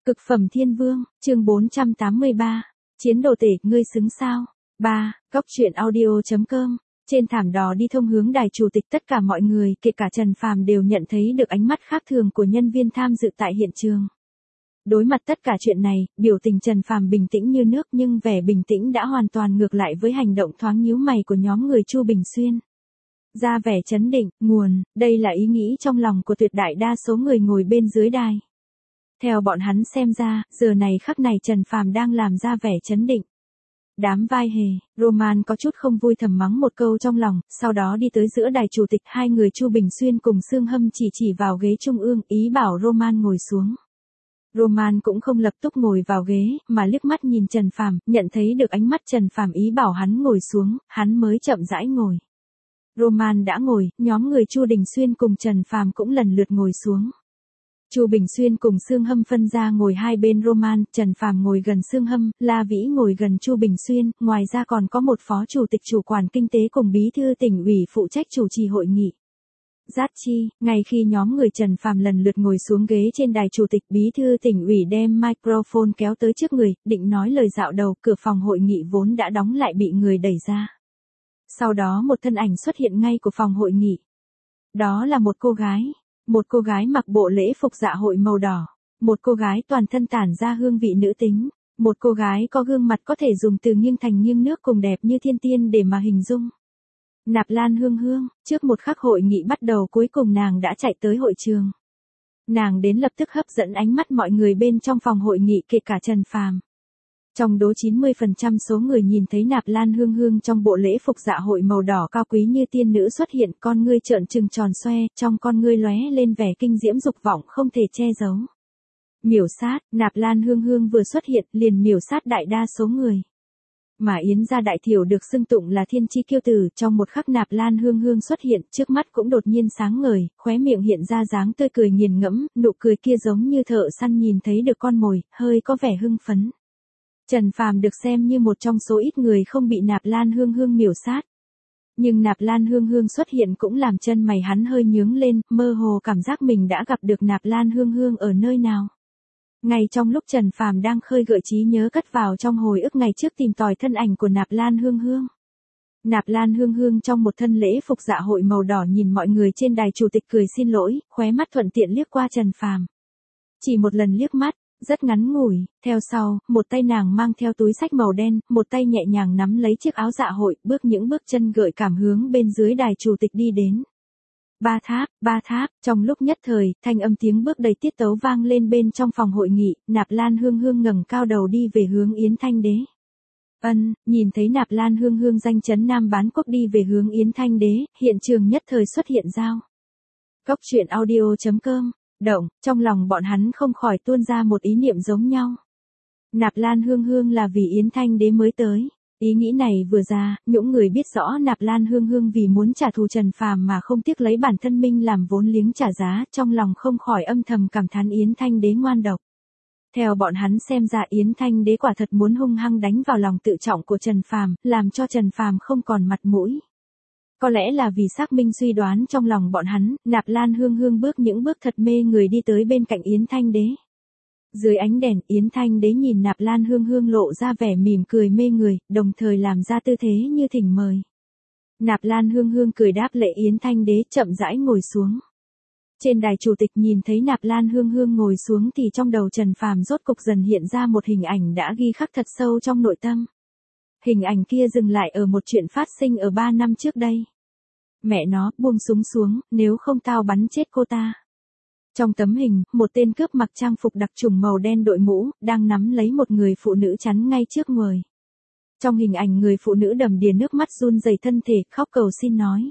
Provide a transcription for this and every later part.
Cực phẩm thiên vương, chương 483. Chiến đồ tể, ngươi xứng sao? 3. Góc truyện audio.com. Trên thảm đỏ đi thông hướng đài chủ tịch, tất cả mọi người, kể cả Trần Phàm đều nhận thấy được ánh mắt khác thường của nhân viên tham dự tại hiện trường. Đối mặt tất cả chuyện này, biểu tình Trần Phàm bình tĩnh như nước, nhưng vẻ bình tĩnh đã hoàn toàn ngược lại với hành động thoáng nhíu mày của nhóm người Chu Bình Xuyên. Ra vẻ trấn định, nguồn, đây là ý nghĩ trong lòng của tuyệt đại đa số người ngồi bên dưới đài. Theo bọn hắn xem ra, giờ này khắc này Trần Phàm đang làm ra vẻ trấn định. Đám vai hề, Roman có chút không vui thầm mắng một câu trong lòng, sau đó đi tới giữa đài chủ tịch, hai người Chu Bình Xuyên cùng Sương Hâm chỉ vào ghế trung ương, ý bảo Roman ngồi xuống. Roman cũng không lập tức ngồi vào ghế, mà liếc mắt nhìn Trần Phàm, nhận thấy được ánh mắt Trần Phàm ý bảo hắn ngồi xuống, hắn mới chậm rãi ngồi. Roman đã ngồi, nhóm người Chu Bình Xuyên cùng Trần Phàm cũng lần lượt ngồi xuống. Chu Bình Xuyên cùng Sương Hâm phân ra ngồi hai bên Roman, Trần Phàm ngồi gần Sương Hâm, La Vĩ ngồi gần Chu Bình Xuyên, ngoài ra còn có một phó chủ tịch chủ quản kinh tế cùng bí thư tỉnh ủy phụ trách chủ trì hội nghị. Giác chi, ngay khi nhóm người Trần Phàm lần lượt ngồi xuống ghế trên đài chủ tịch, bí thư tỉnh ủy đem microphone kéo tới trước người, định nói lời dạo đầu, cửa phòng hội nghị vốn đã đóng lại bị người đẩy ra. Sau đó một thân ảnh xuất hiện ngay của phòng hội nghị. Đó là một cô gái mặc bộ lễ phục dạ hội màu đỏ, một cô gái toàn thân tản ra hương vị nữ tính, một cô gái có gương mặt có thể dùng từ nghiêng thành nghiêng nước cùng đẹp như thiên tiên để mà hình dung. Nạp Lan Hương Hương, trước một khắc hội nghị bắt đầu cuối cùng nàng đã chạy tới hội trường. Nàng đến lập tức hấp dẫn ánh mắt mọi người bên trong phòng hội nghị, kể cả Trần Phàm. Trong đó 90% số người nhìn thấy Nạp Lan Hương Hương trong bộ lễ phục dạ hội màu đỏ cao quý như tiên nữ xuất hiện, con ngươi trợn trừng tròn xoe, trong con ngươi lóe lên vẻ kinh diễm dục vọng không thể che giấu. Miểu sát, Nạp Lan Hương Hương vừa xuất hiện liền miểu sát đại đa số người. Mà Yến gia đại thiểu được xưng tụng là thiên chi kiêu tử, trong một khắc Nạp Lan Hương Hương xuất hiện, trước mắt cũng đột nhiên sáng ngời, khóe miệng hiện ra dáng tươi cười nghiền ngẫm, nụ cười kia giống như thợ săn nhìn thấy được con mồi, hơi có vẻ hưng phấn. Trần Phàm được xem như một trong số ít người không bị Nạp Lan Hương Hương miểu sát. Nhưng Nạp Lan Hương Hương xuất hiện cũng làm chân mày hắn hơi nhướng lên, mơ hồ cảm giác mình đã gặp được Nạp Lan Hương Hương ở nơi nào. Ngay trong lúc Trần Phàm đang khơi gợi trí nhớ cất vào trong hồi ức ngày trước tìm tòi thân ảnh của Nạp Lan Hương Hương. Nạp Lan Hương Hương trong một thân lễ phục dạ hội màu đỏ nhìn mọi người trên đài chủ tịch cười xin lỗi, khóe mắt thuận tiện liếc qua Trần Phàm. Chỉ một lần liếc mắt, rất ngắn ngủi, theo sau, một tay nàng mang theo túi xách màu đen, một tay nhẹ nhàng nắm lấy chiếc áo dạ hội, bước những bước chân gợi cảm hướng bên dưới đài chủ tịch đi đến. Ba tháp, trong lúc nhất thời, thanh âm tiếng bước đầy tiết tấu vang lên bên trong phòng hội nghị, Nạp Lan Hương Hương ngẩng cao đầu đi về hướng Yến Thanh Đế. Nhìn thấy Nạp Lan Hương Hương danh chấn Nam Bán Quốc đi về hướng Yến Thanh Đế, hiện trường nhất thời xuất hiện giao. Góc truyện audio.com. Động, trong lòng bọn hắn không khỏi tuôn ra một ý niệm giống nhau. Nạp Lan Hương Hương là vì Yến Thanh Đế mới tới. Ý nghĩ này vừa ra, những người biết rõ Nạp Lan Hương Hương vì muốn trả thù Trần Phàm mà không tiếc lấy bản thân mình làm vốn liếng trả giá, trong lòng không khỏi âm thầm cảm thán Yến Thanh Đế ngoan độc. Theo bọn hắn xem ra Yến Thanh Đế quả thật muốn hung hăng đánh vào lòng tự trọng của Trần Phàm, làm cho Trần Phàm không còn mặt mũi. Có lẽ là vì xác minh suy đoán trong lòng bọn hắn, Nạp Lan Hương Hương bước những bước thật mê người đi tới bên cạnh Yến Thanh Đế. Dưới ánh đèn, Yến Thanh Đế nhìn Nạp Lan Hương Hương lộ ra vẻ mỉm cười mê người, đồng thời làm ra tư thế như thỉnh mời. Nạp Lan Hương Hương cười đáp lễ Yến Thanh Đế, chậm rãi ngồi xuống. Trên đài chủ tịch nhìn thấy Nạp Lan Hương Hương ngồi xuống thì trong đầu Trần Phàm rốt cục dần hiện ra một hình ảnh đã ghi khắc thật sâu trong nội tâm. Hình ảnh kia dừng lại ở một chuyện phát sinh ở 3 năm trước đây. Mẹ nó, buông súng xuống, nếu không tao bắn chết cô ta. Trong tấm hình, một tên cướp mặc trang phục đặc trùng màu đen đội mũ, đang nắm lấy một người phụ nữ chắn ngay trước người. Trong hình ảnh người phụ nữ đầm đìa nước mắt run rẩy thân thể, khóc cầu xin nói.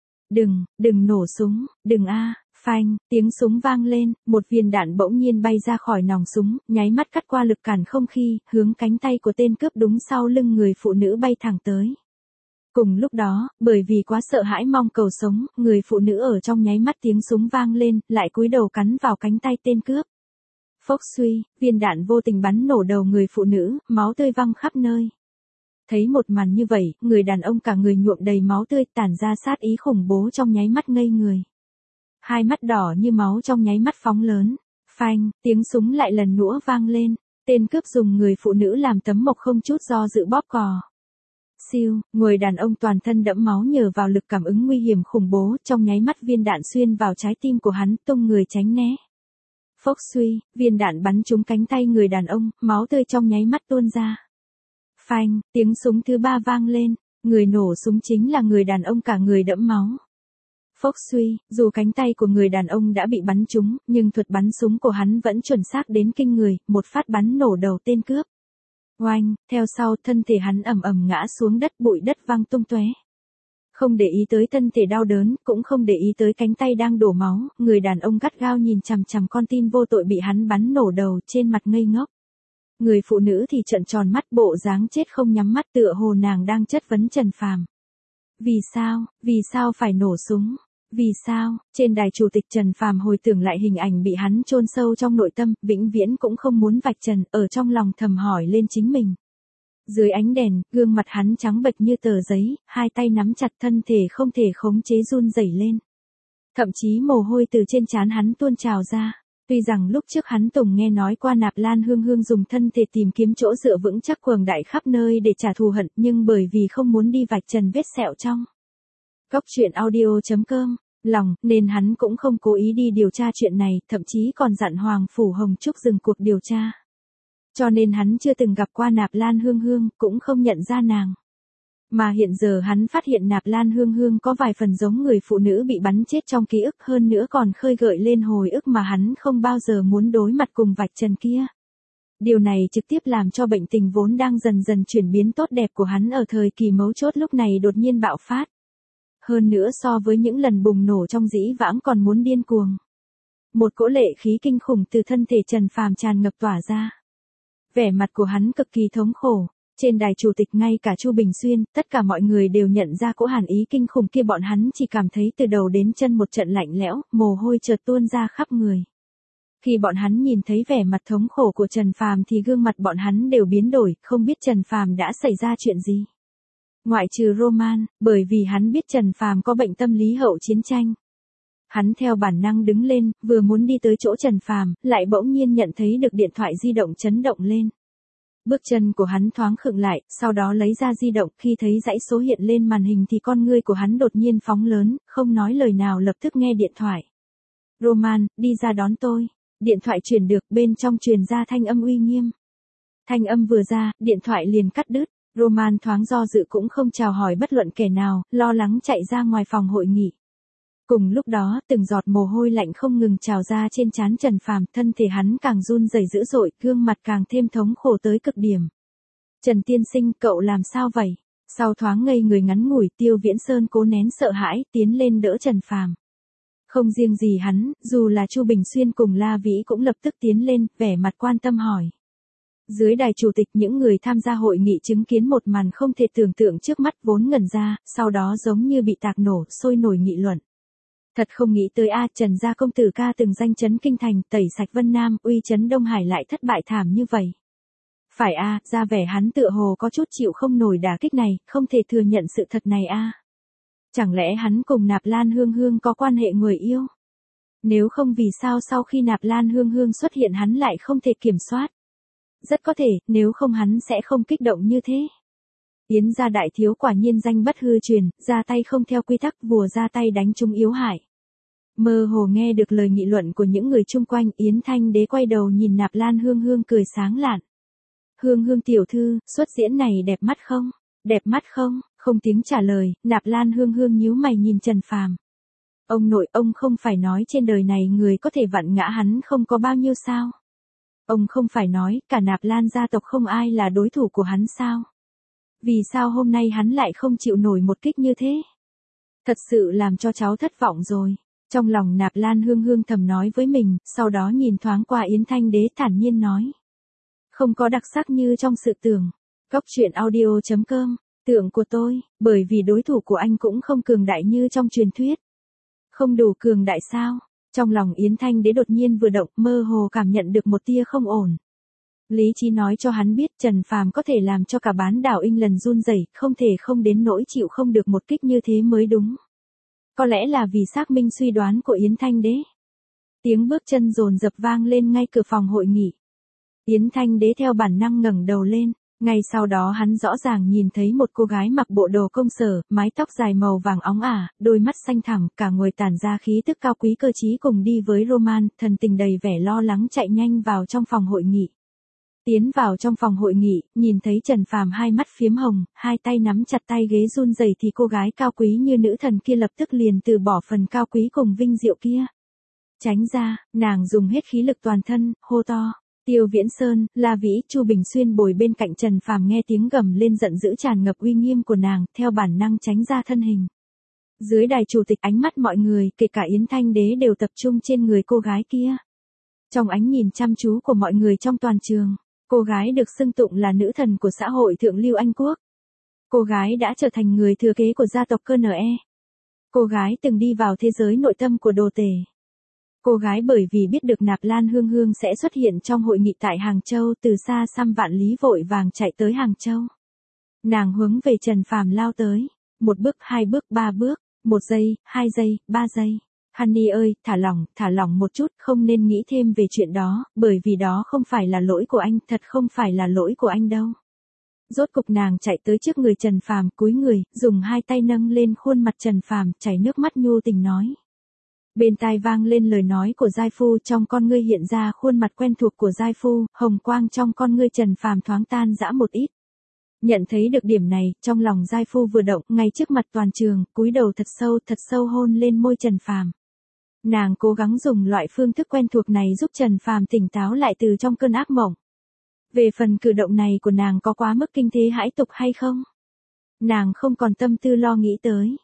Đừng nổ súng, đừng a. Phanh, tiếng súng vang lên, một viên đạn bỗng nhiên bay ra khỏi nòng súng, nháy mắt cắt qua lực cản không khí, hướng cánh tay của tên cướp đúng sau lưng người phụ nữ bay thẳng tới. Cùng lúc đó, bởi vì quá sợ hãi mong cầu sống, người phụ nữ ở trong nháy mắt tiếng súng vang lên, lại cúi đầu cắn vào cánh tay tên cướp. Phốc suy, viên đạn vô tình bắn nổ đầu người phụ nữ, máu tươi văng khắp nơi. Thấy một màn như vậy, người đàn ông cả người nhuộm đầy máu tươi, tản ra sát ý khủng bố trong nháy mắt ngây người. Hai mắt đỏ như máu trong nháy mắt phóng lớn. Phanh, tiếng súng lại lần nữa vang lên, tên cướp dùng người phụ nữ làm tấm mộc không chút do dự bóp cò. Siêu, người đàn ông toàn thân đẫm máu nhờ vào lực cảm ứng nguy hiểm khủng bố, trong nháy mắt viên đạn xuyên vào trái tim của hắn, tung người tránh né. Phốc suy, viên đạn bắn trúng cánh tay người đàn ông, máu tươi trong nháy mắt tuôn ra. Phanh, tiếng súng thứ 3 vang lên, người nổ súng chính là người đàn ông cả người đẫm máu. Phốc suy, dù cánh tay của người đàn ông đã bị bắn trúng, nhưng thuật bắn súng của hắn vẫn chuẩn xác đến kinh người, một phát bắn nổ đầu tên cướp. Oanh, theo sau thân thể hắn ầm ầm ngã xuống đất, bụi đất văng tung tóe. Không để ý tới thân thể đau đớn, cũng không để ý tới cánh tay đang đổ máu, người đàn ông gắt gao nhìn chằm chằm con tin vô tội bị hắn bắn nổ đầu, trên mặt ngây ngốc. Người phụ nữ thì trợn tròn mắt, bộ dáng chết không nhắm mắt, tựa hồ nàng đang chất vấn Trần Phàm. Vì sao phải nổ súng? Vì sao? Trên đài chủ tịch Trần Phàm hồi tưởng lại hình ảnh bị hắn chôn sâu trong nội tâm, vĩnh viễn cũng không muốn vạch trần, ở trong lòng thầm hỏi lên chính mình. Dưới ánh đèn, gương mặt hắn trắng bệch như tờ giấy, hai tay nắm chặt, thân thể không thể khống chế run rẩy lên. Thậm chí mồ hôi từ trên trán hắn tuôn trào ra. Tuy rằng lúc trước hắn từng nghe nói qua Nạp Lan Hương Hương dùng thân thể tìm kiếm chỗ dựa vững chắc quầng đại khắp nơi để trả thù hận, nhưng bởi vì không muốn đi vạch trần vết sẹo trong góc truyện audio.com lòng, nên hắn cũng không cố ý đi điều tra chuyện này, thậm chí còn dặn Hoàng Phủ Hồng Trúc dừng cuộc điều tra. Cho nên hắn chưa từng gặp qua Nạp Lan Hương Hương, cũng không nhận ra nàng. Mà hiện giờ hắn phát hiện Nạp Lan Hương Hương có vài phần giống người phụ nữ bị bắn chết trong ký ức, hơn nữa còn khơi gợi lên hồi ức mà hắn không bao giờ muốn đối mặt cùng vạch trần kia. Điều này trực tiếp làm cho bệnh tình vốn đang dần dần chuyển biến tốt đẹp của hắn ở thời kỳ mấu chốt lúc này đột nhiên bạo phát. Hơn nữa so với những lần bùng nổ trong dĩ vãng còn muốn điên cuồng. Một cỗ lệ khí kinh khủng từ thân thể Trần Phàm tràn ngập tỏa ra. Vẻ mặt của hắn cực kỳ thống khổ. Trên đài chủ tịch ngay cả Chu Bình Xuyên, tất cả mọi người đều nhận ra cỗ hàn ý kinh khủng kia, bọn hắn chỉ cảm thấy từ đầu đến chân một trận lạnh lẽo, mồ hôi chợt tuôn ra khắp người. Khi bọn hắn nhìn thấy vẻ mặt thống khổ của Trần Phàm thì gương mặt bọn hắn đều biến đổi, không biết Trần Phàm đã xảy ra chuyện gì. Ngoại trừ Roman, bởi vì hắn biết Trần Phàm có bệnh tâm lý hậu chiến tranh. Hắn theo bản năng đứng lên, vừa muốn đi tới chỗ Trần Phàm, lại bỗng nhiên nhận thấy được điện thoại di động chấn động lên. Bước chân của hắn thoáng khựng lại, sau đó lấy ra di động, khi thấy dãy số hiện lên màn hình thì con ngươi của hắn đột nhiên phóng lớn, không nói lời nào lập tức nghe điện thoại. Roman, đi ra đón tôi. Điện thoại truyền được, bên trong truyền ra thanh âm uy nghiêm. Thanh âm vừa ra, điện thoại liền cắt đứt. Roman thoáng do dự cũng không chào hỏi bất luận kẻ nào, lo lắng chạy ra ngoài phòng hội nghị. Cùng lúc đó, từng giọt mồ hôi lạnh không ngừng trào ra trên trán Trần Phàm, thân thể hắn càng run rẩy dữ dội, gương mặt càng thêm thống khổ tới cực điểm. Trần tiên sinh, cậu làm sao vậy? Sau thoáng ngây người ngắn ngủi, Tiêu Viễn Sơn cố nén sợ hãi, tiến lên đỡ Trần Phàm. Không riêng gì hắn, dù là Chu Bình Xuyên cùng La Vĩ cũng lập tức tiến lên, vẻ mặt quan tâm hỏi. Dưới đài chủ tịch, những người tham gia hội nghị chứng kiến một màn không thể tưởng tượng trước mắt, vốn ngẩn ra, sau đó giống như bị tạc nổ, sôi nổi nghị luận. Thật không nghĩ tới Trần gia công tử ca từng danh chấn kinh thành, tẩy sạch Vân Nam, uy chấn Đông Hải lại thất bại thảm như vậy. Phải ra vẻ hắn tựa hồ có chút chịu không nổi đả kích này, không thể thừa nhận sự thật này Chẳng lẽ hắn cùng Nạp Lan Hương Hương có quan hệ người yêu? Nếu không vì sao sau khi Nạp Lan Hương Hương xuất hiện hắn lại không thể kiểm soát? Rất có thể, nếu không hắn sẽ không kích động như thế. Yến gia đại thiếu quả nhiên danh bất hư truyền, ra tay không theo quy tắc, vùa ra tay đánh chúng yếu hại. Mơ hồ nghe được lời nghị luận của những người chung quanh, Yến Thanh Đế quay đầu nhìn Nạp Lan Hương Hương cười sáng lạn. Hương Hương tiểu thư, xuất diễn này đẹp mắt không? Đẹp mắt không? Không tiếng trả lời, Nạp Lan Hương Hương nhíu mày nhìn Trần Phàm. Ông nội, ông không phải nói trên đời này người có thể vặn ngã hắn không có bao nhiêu sao? Ông không phải nói, cả Nạp Lan gia tộc không ai là đối thủ của hắn sao? Vì sao hôm nay hắn lại không chịu nổi một kích như thế? Thật sự làm cho cháu thất vọng rồi. Trong lòng Nạp Lan Hương Hương thầm nói với mình, sau đó nhìn thoáng qua Yến Thanh Đế thản nhiên nói. Không có đặc sắc như trong sự tưởng. Góc truyện audio.com, tưởng của tôi, bởi vì đối thủ của anh cũng không cường đại như trong truyền thuyết. Không đủ cường đại sao? Trong lòng Yến Thanh Đế đột nhiên vừa động, mơ hồ cảm nhận được một tia không ổn. Lý trí nói cho hắn biết Trần Phàm có thể làm cho cả bán đảo Inh lần run rẩy, không thể không đến nỗi chịu không được một kích như thế mới đúng. Có lẽ là vì xác minh suy đoán của Yến Thanh Đế. Tiếng bước chân dồn dập vang lên ngay cửa phòng hội nghị. Yến Thanh Đế theo bản năng ngẩng đầu lên, ngay sau đó hắn rõ ràng nhìn thấy một cô gái mặc bộ đồ công sở, mái tóc dài màu vàng óng ả, đôi mắt xanh thẳm, cả người tản ra khí tức cao quý cơ trí cùng đi với Roman, thần tình đầy vẻ lo lắng chạy nhanh vào trong phòng hội nghị. Tiến vào trong phòng hội nghị, nhìn thấy Trần Phàm hai mắt phiếm hồng, hai tay nắm chặt tay ghế run rẩy thì cô gái cao quý như nữ thần kia lập tức liền từ bỏ phần cao quý cùng vinh diệu kia. Tránh ra, nàng dùng hết khí lực toàn thân, hô to. Tiêu Viễn Sơn, La Vĩ, Chu Bình Xuyên bồi bên cạnh Trần Phàm nghe tiếng gầm lên giận dữ tràn ngập uy nghiêm của nàng, theo bản năng tránh ra thân hình. Dưới đài chủ tịch ánh mắt mọi người, kể cả Yến Thanh Đế đều tập trung trên người cô gái kia. Trong ánh nhìn chăm chú của mọi người trong toàn trường, cô gái được xưng tụng là nữ thần của xã hội thượng lưu Anh Quốc. Cô gái đã trở thành người thừa kế của gia tộc KNE. Cô gái từng đi vào thế giới nội tâm của Đồ Tể. Cô gái bởi vì biết được Nạp Lan Hương Hương sẽ xuất hiện trong hội nghị tại Hàng Châu, từ xa xăm vạn lý vội vàng chạy tới Hàng Châu. Nàng hướng về Trần Phàm lao tới, một bước, hai bước, ba bước, 1 giây, 2 giây, 3 giây. Honey ơi, thả lỏng một chút, không nên nghĩ thêm về chuyện đó, bởi vì đó không phải là lỗi của anh, thật không phải là lỗi của anh đâu. Rốt cục nàng chạy tới trước người Trần Phàm, cúi người, dùng hai tay nâng lên khuôn mặt Trần Phàm, chảy nước mắt nhu tình nói. Bên tai vang lên lời nói của giai phu, trong con ngươi hiện ra khuôn mặt quen thuộc của giai phu, hồng quang trong con ngươi Trần Phàm thoáng tan rã một ít. Nhận thấy được điểm này, trong lòng giai phu vừa động, ngay trước mặt toàn trường, cúi đầu thật sâu hôn lên môi Trần Phàm. Nàng cố gắng dùng loại phương thức quen thuộc này giúp Trần Phàm tỉnh táo lại từ trong cơn ác mộng. Về phần cử động này của nàng có quá mức kinh thế hãi tục hay không? Nàng không còn tâm tư lo nghĩ tới.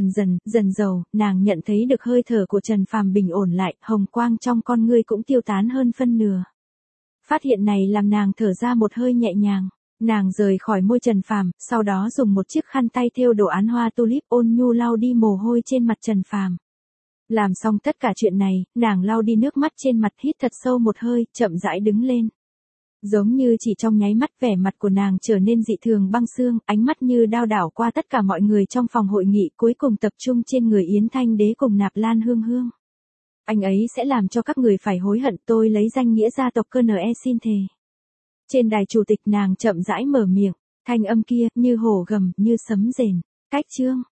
Dần dầu, nàng nhận thấy được hơi thở của Trần Phàm bình ổn lại, hồng quang trong con ngươi cũng tiêu tán hơn phân nửa. Phát hiện này làm nàng thở ra một hơi nhẹ nhàng. Nàng rời khỏi môi Trần Phàm, sau đó dùng một chiếc khăn tay thêu đồ án hoa tulip ôn nhu lau đi mồ hôi trên mặt Trần Phàm. Làm xong tất cả chuyện này, nàng lau đi nước mắt trên mặt, hít thật sâu một hơi, chậm rãi đứng lên. Giống như chỉ trong nháy mắt vẻ mặt của nàng trở nên dị thường băng xương, ánh mắt như đao đảo qua tất cả mọi người trong phòng hội nghị, cuối cùng tập trung trên người Yến Thanh Đế cùng Nạp Lan Hương Hương. Anh ấy sẽ làm cho các người phải hối hận, tôi lấy danh nghĩa gia tộc KNE xin thề. Trên đài chủ tịch nàng chậm rãi mở miệng, thanh âm kia, như hổ gầm, như sấm rền. Cách chương.